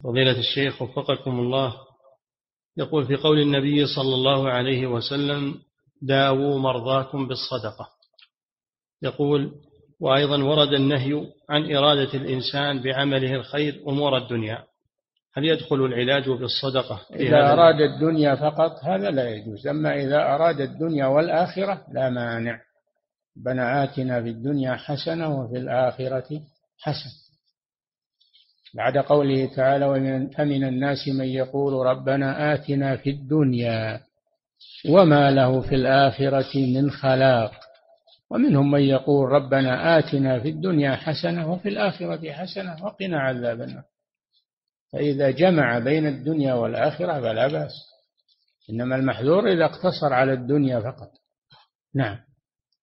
فضيلة الشيخ وفقكم الله، يقول في قول النبي صلى الله عليه وسلم: داووا مرضاكم بالصدقة. يقول: وأيضا ورد النهي عن إرادة الإنسان بعمله الخير أمور الدنيا، هل يدخل العلاج بالصدقة في إذا هذا؟ أراد الدنيا فقط هذا لا يجوز، أما إذا أراد الدنيا والآخرة لا مانع. ربنا آتنا في الدنيا حسنة وفي الآخرة حسنة، بعد قوله تعالى: ومن الناس من يقول ربنا آتنا في الدنيا وما له في الآخرة من خلاق، ومنهم من يقول ربنا آتنا في الدنيا حسنة وفي الآخرة حسنة وقنا عذاب النار. فإذا جمع بين الدنيا والآخرة فلا بأس، إنما المحذور إذا اقتصر على الدنيا فقط. نعم.